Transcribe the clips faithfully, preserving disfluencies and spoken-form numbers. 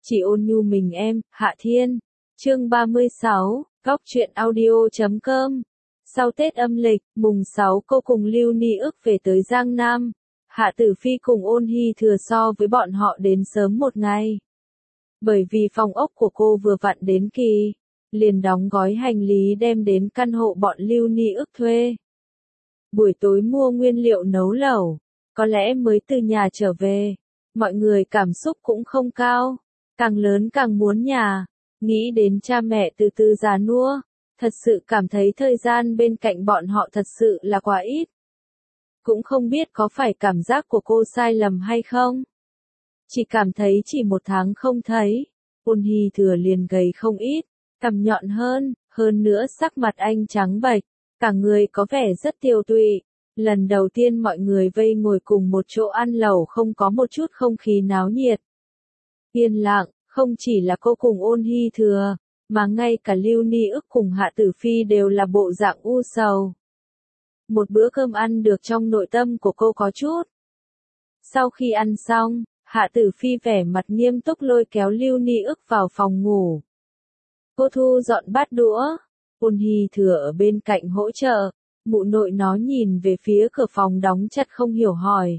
Chỉ ôn nhu mình em, Hạ Thiên. Chương ba mươi sáu, góc truyện audio chấm com. Sau Tết âm lịch, mùng sáu cô cùng Lưu Ni ước về tới Giang Nam. Hạ Tử Phi cùng Ôn Hy Thừa so với bọn họ đến sớm một ngày. Bởi vì phòng ốc của cô vừa vặn đến kỳ, liền đóng gói hành lý đem đến căn hộ bọn Lưu Ni ước thuê. Buổi tối mua nguyên liệu nấu lẩu, có lẽ mới từ nhà trở về, mọi người cảm xúc cũng không cao, càng lớn càng muốn nhà, nghĩ đến cha mẹ từ từ già nua, thật sự cảm thấy thời gian bên cạnh bọn họ thật sự là quá ít. Cũng không biết có phải cảm giác của cô sai lầm hay không. Chỉ cảm thấy chỉ một tháng không thấy, Ôn Hy Thừa liền gầy không ít, cằm nhọn hơn, hơn nữa sắc mặt anh trắng bệch, cả người có vẻ rất tiều tụy. Lần đầu tiên mọi người vây ngồi cùng một chỗ ăn lẩu không có một chút không khí náo nhiệt. Yên lặng, không chỉ là cô cùng Ôn Hy Thừa, mà ngay cả Lưu Ni ước cùng Hạ Tử Phi đều là bộ dạng u sầu. Một bữa cơm ăn được trong nội tâm của cô có chút. Sau khi ăn xong, Hạ Tử Phi vẻ mặt nghiêm túc lôi kéo Lưu Ni ước vào phòng ngủ. Cô thu dọn bát đũa, Ôn Hy Thừa ở bên cạnh hỗ trợ, mụ nội nó nhìn về phía cửa phòng đóng chặt không hiểu hỏi.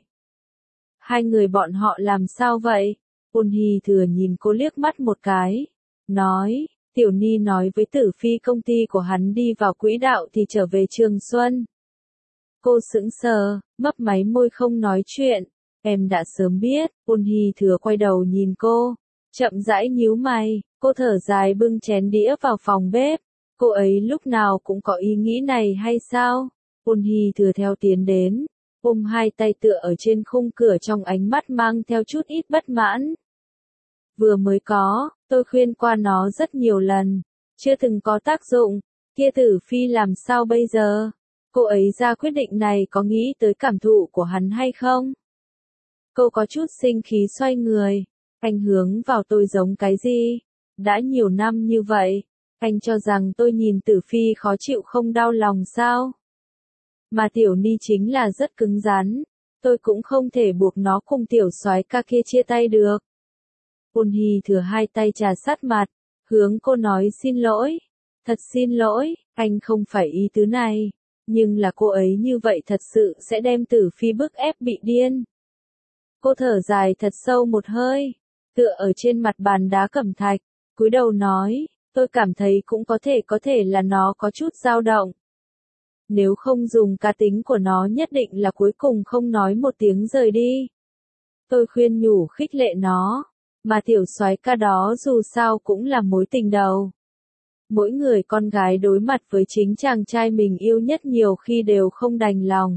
Hai người bọn họ làm sao vậy? Ôn Hy Thừa nhìn cô liếc mắt một cái, nói, Tiểu Ni nói với Tử Phi công ty của hắn đi vào quỹ đạo thì trở về Trường Xuân. Cô sững sờ, mấp máy môi không nói chuyện, em đã sớm biết. Ôn Hy Thừa quay đầu nhìn cô, chậm rãi nhíu mày, cô thở dài bưng chén đĩa vào phòng bếp. Cô ấy lúc nào cũng có ý nghĩ này hay sao? Ôn Hy Thừa theo tiến đến, ôm hai tay tựa ở trên khung cửa trong ánh mắt mang theo chút ít bất mãn. Vừa mới có, tôi khuyên qua nó rất nhiều lần, chưa từng có tác dụng, kia Tử Phi làm sao bây giờ? Cô ấy ra quyết định này có nghĩ tới cảm thụ của hắn hay không? Cô có chút sinh khí xoay người, anh hướng vào tôi giống cái gì? Đã nhiều năm như vậy, anh cho rằng tôi nhìn Tử Phi khó chịu không đau lòng sao? Mà Tiểu Ni chính là rất cứng rắn, tôi cũng không thể buộc nó cùng tiểu soái ca kia chia tay được. Ôn Hy Thừa hai tay trà sát mặt, hướng cô nói xin lỗi. Thật xin lỗi, anh không phải ý tứ này, nhưng là cô ấy như vậy thật sự sẽ đem Tử Phi bức ép bị điên. Cô thở dài thật sâu một hơi, tựa ở trên mặt bàn đá cẩm thạch, cúi đầu nói, tôi cảm thấy cũng có thể có thể là nó có chút dao động. Nếu không dùng cá tính của nó nhất định là cuối cùng không nói một tiếng rời đi. Tôi khuyên nhủ khích lệ nó, mà tiểu soái ca đó dù sao cũng là mối tình đầu. Mỗi người con gái đối mặt với chính chàng trai mình yêu nhất nhiều khi đều không đành lòng.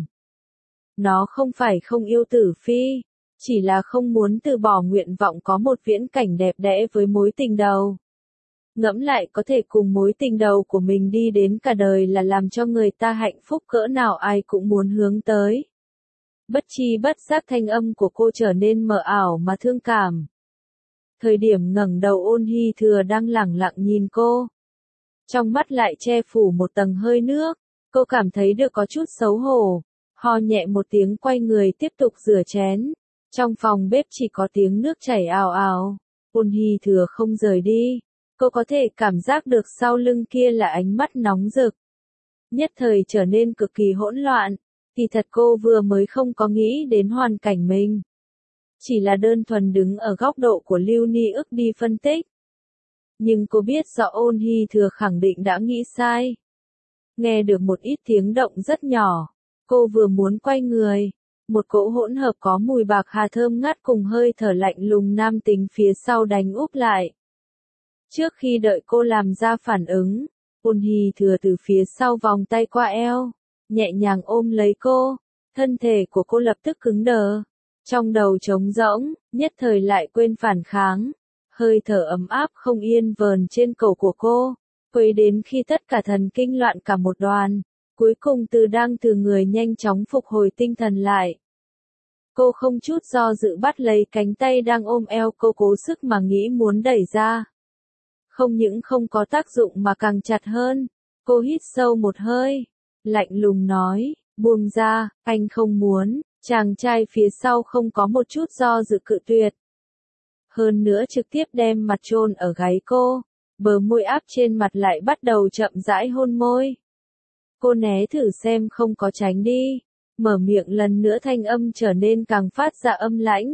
Nó không phải không yêu Tử Phi, chỉ là không muốn từ bỏ nguyện vọng có một viễn cảnh đẹp đẽ với mối tình đầu. Ngẫm lại có thể cùng mối tình đầu của mình đi đến cả đời là làm cho người ta hạnh phúc cỡ nào ai cũng muốn hướng tới. Bất chi bất giác thanh âm của cô trở nên mờ ảo mà thương cảm. Thời điểm ngẩng đầu Ôn Hy Thừa đang lẳng lặng nhìn cô. Trong mắt lại che phủ một tầng hơi nước, cô cảm thấy được có chút xấu hổ, ho nhẹ một tiếng quay người tiếp tục rửa chén. Trong phòng bếp chỉ có tiếng nước chảy ào ào, Ôn Hy Thừa không rời đi, cô có thể cảm giác được sau lưng kia là ánh mắt nóng rực. Nhất thời trở nên cực kỳ hỗn loạn, thì thật cô vừa mới không có nghĩ đến hoàn cảnh mình. Chỉ là đơn thuần đứng ở góc độ của Lưu Ni ước đi phân tích. Nhưng cô biết rõ Ôn Hy Thừa khẳng định đã nghĩ sai. Nghe được một ít tiếng động rất nhỏ, cô vừa muốn quay người, một cỗ hỗn hợp có mùi bạc hà thơm ngát cùng hơi thở lạnh lùng nam tính phía sau đánh úp lại. Trước khi đợi cô làm ra phản ứng, Ôn Hy Thừa từ phía sau vòng tay qua eo, nhẹ nhàng ôm lấy cô, thân thể của cô lập tức cứng đờ. Trong đầu trống rỗng, nhất thời lại quên phản kháng, hơi thở ấm áp không yên vờn trên cổ của cô, quấy đến khi tất cả thần kinh loạn cả một đoàn, cuối cùng từ đang từ người nhanh chóng phục hồi tinh thần lại. Cô không chút do dự bắt lấy cánh tay đang ôm eo cô cố sức mà nghĩ muốn đẩy ra. Không những không có tác dụng mà càng chặt hơn, cô hít sâu một hơi, lạnh lùng nói, buông ra, anh không muốn. Chàng trai phía sau không có một chút do dự cự tuyệt. hơn nữa trực tiếp đem mặt chôn ở gáy cô, bờ môi áp trên mặt lại bắt đầu chậm rãi hôn môi. Cô né thử xem không có tránh đi, mở miệng lần nữa thanh âm trở nên càng phát ra âm lãnh.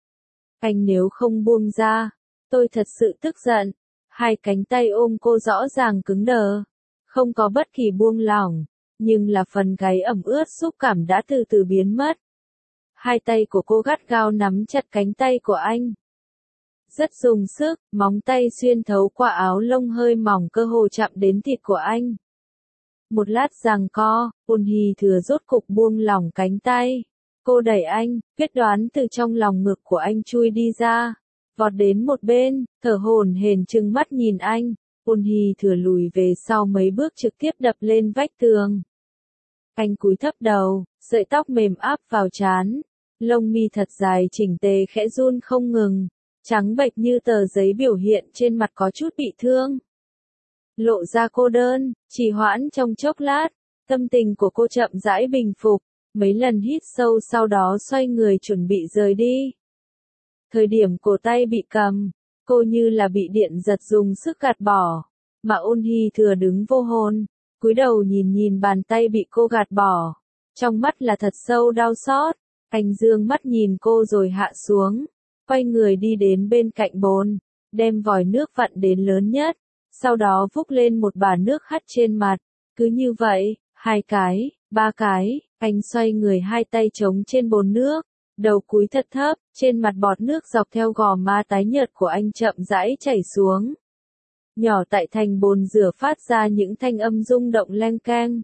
Anh nếu không buông ra, tôi thật sự tức giận. Hai cánh tay ôm cô rõ ràng cứng đờ, không có bất kỳ buông lỏng, nhưng là phần gáy ẩm ướt xúc cảm đã từ từ biến mất. Hai tay của cô gắt gao nắm chặt cánh tay của anh. Rất dùng sức, móng tay xuyên thấu qua áo lông hơi mỏng cơ hồ chạm đến thịt của anh. Một lát giằng co, Ôn Hì Thừa rốt cục buông lỏng cánh tay. Cô đẩy anh, quyết đoán từ trong lòng ngực của anh chui đi ra, vọt đến một bên, thở hổn hển trừng mắt nhìn anh. Ôn Hì Thừa lùi về sau mấy bước trực tiếp đập lên vách tường. Anh cúi thấp đầu, sợi tóc mềm áp vào trán, lông mi thật dài chỉnh tề khẽ run không ngừng, trắng bệch như tờ giấy biểu hiện trên mặt có chút bị thương. Lộ ra cô đơn, trì hoãn trong chốc lát, tâm tình của cô chậm rãi bình phục, mấy lần hít sâu sau đó xoay người chuẩn bị rời đi. Thời điểm cổ tay bị cầm, cô như là bị điện giật dùng sức gạt bỏ, mà Ôn Hì Thừa đứng vô hồn, cúi đầu nhìn nhìn bàn tay bị cô gạt bỏ, trong mắt là thật sâu đau xót. Anh dương mắt nhìn cô rồi hạ xuống, quay người đi đến bên cạnh bồn, đem vòi nước vặn đến lớn nhất, sau đó vúc lên một bả nước hắt trên mặt. Cứ như vậy, hai cái, ba cái, anh xoay người hai tay trống trên bồn nước, đầu cúi thật thấp, trên mặt bọt nước dọc theo gò má tái nhợt của anh chậm rãi chảy xuống. Nhỏ tại thành bồn rửa phát ra những thanh âm rung động leng keng.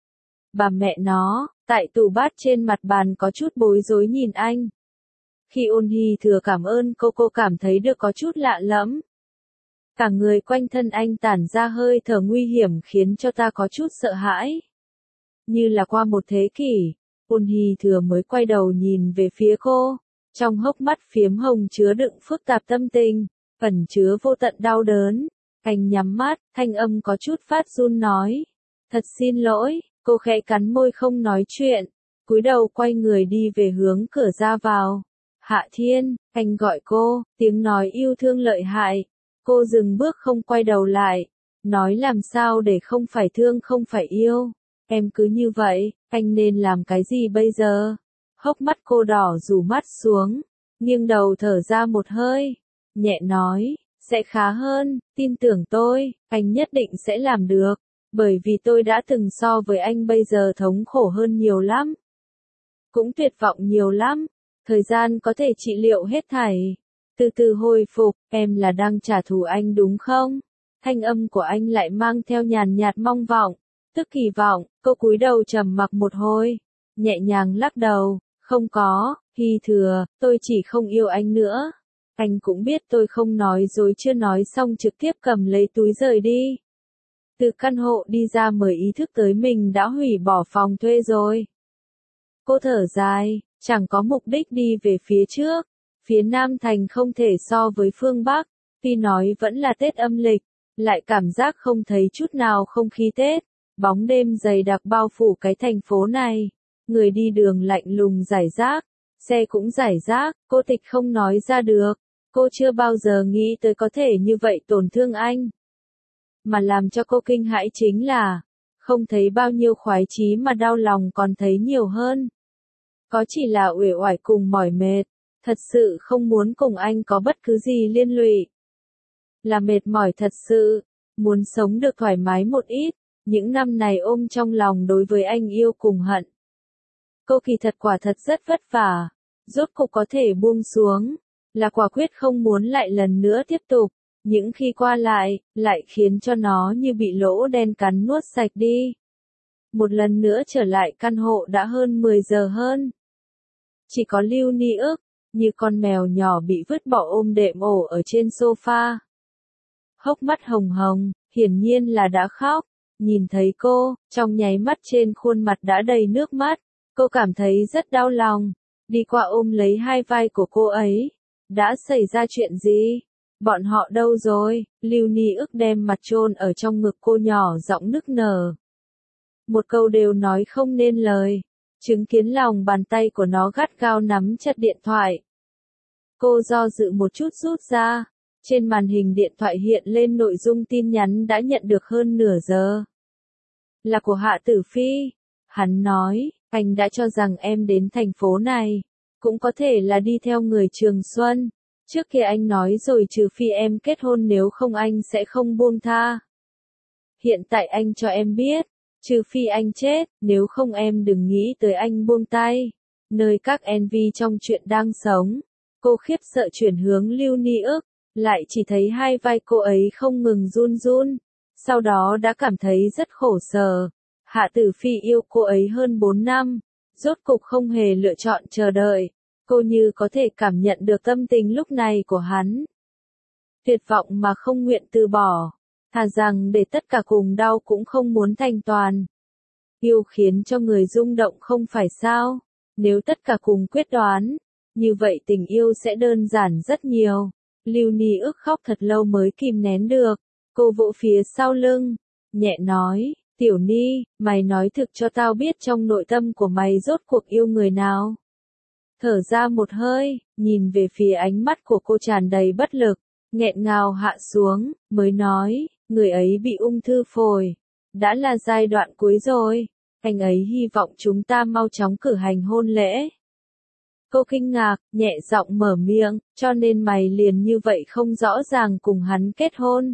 Bà mẹ nó, tại tủ bát trên mặt bàn có chút bối rối nhìn anh. Khi Ôn Hì Thừa cảm ơn cô cô cảm thấy được có chút lạ lẫm. Cả người quanh thân anh tản ra hơi thở nguy hiểm khiến cho ta có chút sợ hãi. Như là qua một thế kỷ, Ôn Hì Thừa mới quay đầu nhìn về phía cô, trong hốc mắt phiếm hồng chứa đựng phức tạp tâm tình, ẩn chứa vô tận đau đớn. Anh nhắm mắt, thanh âm có chút phát run nói. Thật xin lỗi, cô khẽ cắn môi không nói chuyện, cúi đầu quay người đi về hướng cửa ra vào. Hạ Thiên, anh gọi cô, tiếng nói yêu thương lợi hại. Cô dừng bước không quay đầu lại, nói làm sao để không phải thương không phải yêu. Em cứ như vậy, anh nên làm cái gì bây giờ? Hốc mắt cô đỏ rủ mắt xuống, nghiêng đầu thở ra một hơi, nhẹ nói, sẽ khá hơn, tin tưởng tôi, anh nhất định sẽ làm được, bởi vì tôi đã từng so với anh bây giờ thống khổ hơn nhiều lắm. Cũng tuyệt vọng nhiều lắm, thời gian có thể trị liệu hết thảy. Từ từ hồi phục, em là đang trả thù anh đúng không? Thanh âm của anh lại mang theo nhàn nhạt mong vọng, tức kỳ vọng. Cô cúi đầu trầm mặc một hồi, nhẹ nhàng lắc đầu, không có, Hì Thừa, tôi chỉ không yêu anh nữa. Anh cũng biết tôi không nói dối, chưa nói xong trực tiếp cầm lấy túi rời đi. Từ căn hộ đi ra mới ý thức tới mình đã hủy bỏ phòng thuê rồi. Cô thở dài, chẳng có mục đích đi về phía trước. Phía Nam Thành không thể so với phương Bắc, tuy nói vẫn là Tết âm lịch, lại cảm giác không thấy chút nào không khí Tết. Bóng đêm dày đặc bao phủ cái thành phố này, người đi đường lạnh lùng rải rác, xe cũng rải rác, cô Tịch không nói ra được, cô chưa bao giờ nghĩ tới có thể như vậy tổn thương anh. Mà làm cho cô kinh hãi chính là, không thấy bao nhiêu khoái chí mà đau lòng còn thấy nhiều hơn. Có chỉ là uể oải cùng mỏi mệt, thật sự không muốn cùng anh có bất cứ gì liên lụy. Là mệt mỏi thật sự, muốn sống được thoải mái một ít. Những năm này ôm trong lòng đối với anh yêu cùng hận. Cô kỳ thật quả thật rất vất vả, rốt cục có thể buông xuống, là quả quyết không muốn lại lần nữa tiếp tục, những khi qua lại, lại khiến cho nó như bị lỗ đen cắn nuốt sạch đi. Một lần nữa trở lại căn hộ đã hơn mười giờ hơn. Chỉ có Lưu Ni ức, như con mèo nhỏ bị vứt bỏ ôm đệm ổ ở trên sofa. Hốc mắt hồng hồng, hiển nhiên là đã khóc. Nhìn thấy cô, trong nháy mắt trên khuôn mặt đã đầy nước mắt, cô cảm thấy rất đau lòng, đi qua ôm lấy hai vai của cô ấy. Đã xảy ra chuyện gì? Bọn họ đâu rồi? Lưu Ni ức đem mặt chôn ở trong ngực cô nhỏ giọng nức nở. Một câu đều nói không nên lời, chứng kiến lòng bàn tay của nó gắt gao nắm chặt điện thoại. Cô do dự một chút rút ra. Trên màn hình điện thoại hiện lên nội dung tin nhắn đã nhận được hơn nửa giờ. Là của Hạ Tử Phi. Hắn nói, anh đã cho rằng em đến thành phố này. Cũng có thể là đi theo người Trường Xuân. Trước kia anh nói rồi trừ phi em kết hôn nếu không anh sẽ không buông tha. Hiện tại anh cho em biết, trừ phi anh chết, nếu không em đừng nghĩ tới anh buông tay. Nơi các en vê trong truyện đang sống. Cô khiếp sợ chuyển hướng Lưu Ni ức, lại chỉ thấy hai vai cô ấy không ngừng run run. Sau đó đã cảm thấy rất khổ sở. Hạ Tử Phi yêu cô ấy hơn bốn năm, rốt cục không hề lựa chọn chờ đợi. Cô như có thể cảm nhận được tâm tình lúc này của hắn. Tuyệt vọng mà không nguyện từ bỏ. Thà rằng để tất cả cùng đau cũng không muốn thành toàn. Yêu khiến cho người rung động không phải sao? Nếu tất cả cùng quyết đoán, như vậy tình yêu sẽ đơn giản rất nhiều. Lưu Ni ức khóc thật lâu mới kìm nén được. Cô vỗ phía sau lưng, nhẹ nói, Tiểu Ni, mày nói thực cho tao biết trong nội tâm của mày rốt cuộc yêu người nào. Thở ra một hơi, nhìn về phía ánh mắt của cô tràn đầy bất lực, nghẹn ngào hạ xuống, mới nói, người ấy bị ung thư phổi. Đã là giai đoạn cuối rồi, anh ấy hy vọng chúng ta mau chóng cử hành hôn lễ. Cô kinh ngạc, nhẹ giọng mở miệng, cho nên mày liền như vậy không rõ ràng cùng hắn kết hôn.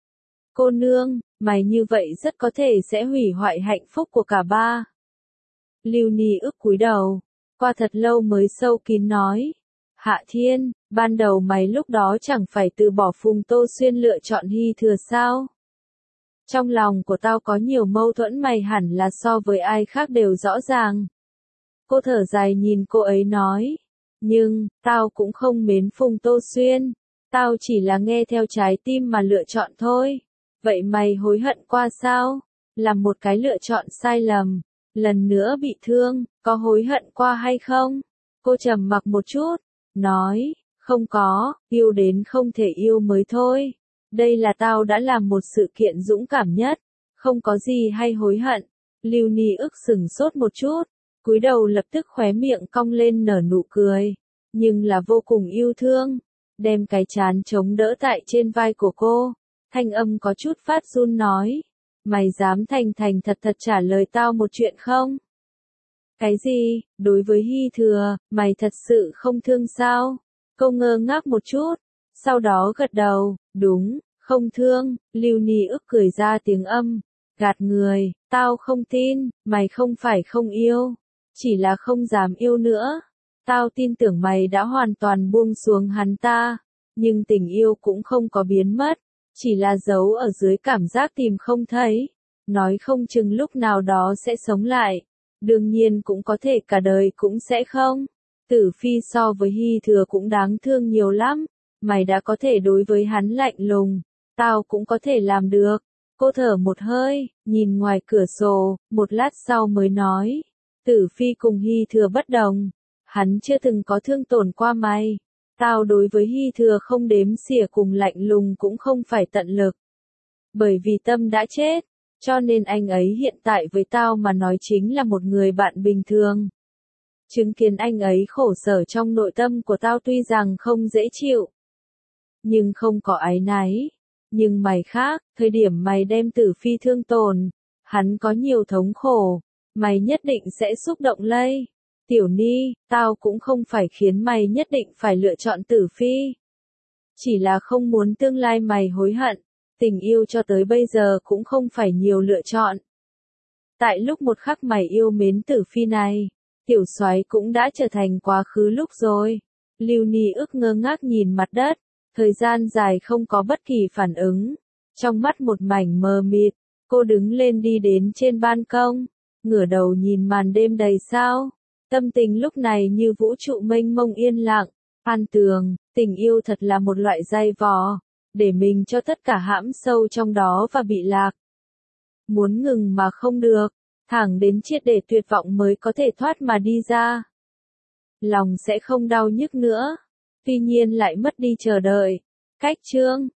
Cô nương, mày như vậy rất có thể sẽ hủy hoại hạnh phúc của cả ba. Lưu Ni ức cúi đầu, qua thật lâu mới sâu kín nói. Hạ Thiên, ban đầu mày lúc đó chẳng phải từ bỏ Phùng Tô Xuyên lựa chọn Hy Thừa sao? Trong lòng của tao có nhiều mâu thuẫn mày hẳn là so với ai khác đều rõ ràng. Cô thở dài nhìn cô ấy nói. Nhưng, tao cũng không mến Phùng Tô Xuyên. Tao chỉ là nghe theo trái tim mà lựa chọn thôi. Vậy mày hối hận qua sao? Làm một cái lựa chọn sai lầm. Lần nữa bị thương, có hối hận qua hay không? Cô trầm mặc một chút. Nói, không có, yêu đến không thể yêu mới thôi. Đây là tao đã làm một sự kiện dũng cảm nhất. Không có gì hay hối hận. Lưu Ni ức sừng sốt một chút. Cúi đầu lập tức khóe miệng cong lên nở nụ cười. Nhưng là vô cùng yêu thương. Đem cái trán chống đỡ tại trên vai của cô. Thanh âm có chút phát run nói. Mày dám thành thành thật thật trả lời tao một chuyện không? Cái gì, đối với Hy Thừa, mày thật sự không thương sao? Cô ngơ ngác một chút. Sau đó gật đầu, đúng, không thương. Lưu Ni ức cười ra tiếng âm. Gạt người, tao không tin, mày không phải không yêu. Chỉ là không dám yêu nữa. Tao tin tưởng mày đã hoàn toàn buông xuống hắn ta. Nhưng tình yêu cũng không có biến mất. Chỉ là giấu ở dưới cảm giác tìm không thấy. Nói không chừng lúc nào đó sẽ sống lại. Đương nhiên cũng có thể cả đời cũng sẽ không. Tử Phi so với Hy Thừa cũng đáng thương nhiều lắm. Mày đã có thể đối với hắn lạnh lùng. Tao cũng có thể làm được. Cô thở một hơi, nhìn ngoài cửa sổ, một lát sau mới nói. Tử Phi cùng Hy Thừa bất đồng. Hắn chưa từng có thương tổn qua mày. Tao đối với Hy Thừa không đếm xỉa cùng lạnh lùng cũng không phải tận lực. Bởi vì Tâm đã chết, cho nên anh ấy hiện tại với tao mà nói chính là một người bạn bình thường. Chứng kiến anh ấy khổ sở trong nội tâm của tao tuy rằng không dễ chịu. Nhưng không có áy náy. Nhưng mày khác, thời điểm mày đem Tử Phi thương tổn, hắn có nhiều thống khổ, mày nhất định sẽ xúc động lây. Tiểu Ni, tao cũng không phải khiến mày nhất định phải lựa chọn Tử Phi. Chỉ là không muốn tương lai mày hối hận. Tình yêu cho tới bây giờ cũng không phải nhiều lựa chọn. Tại lúc một khắc mày yêu mến Tử Phi này, tiểu soái cũng đã trở thành quá khứ lúc rồi. Lưu Ni ức ngơ ngác nhìn mặt đất, thời gian dài không có bất kỳ phản ứng. Trong mắt một mảnh mờ mịt, cô đứng lên đi đến trên ban công, ngửa đầu nhìn màn đêm đầy sao. Tâm tình lúc này như vũ trụ mênh mông yên lặng. An Tường, tình yêu thật là một loại dây vò, để mình cho tất cả hãm sâu trong đó và bị lạc. Muốn ngừng mà không được, thẳng đến triệt để tuyệt vọng mới có thể thoát mà đi ra. Lòng sẽ không đau nhức nữa, tuy nhiên lại mất đi chờ đợi. Cách chương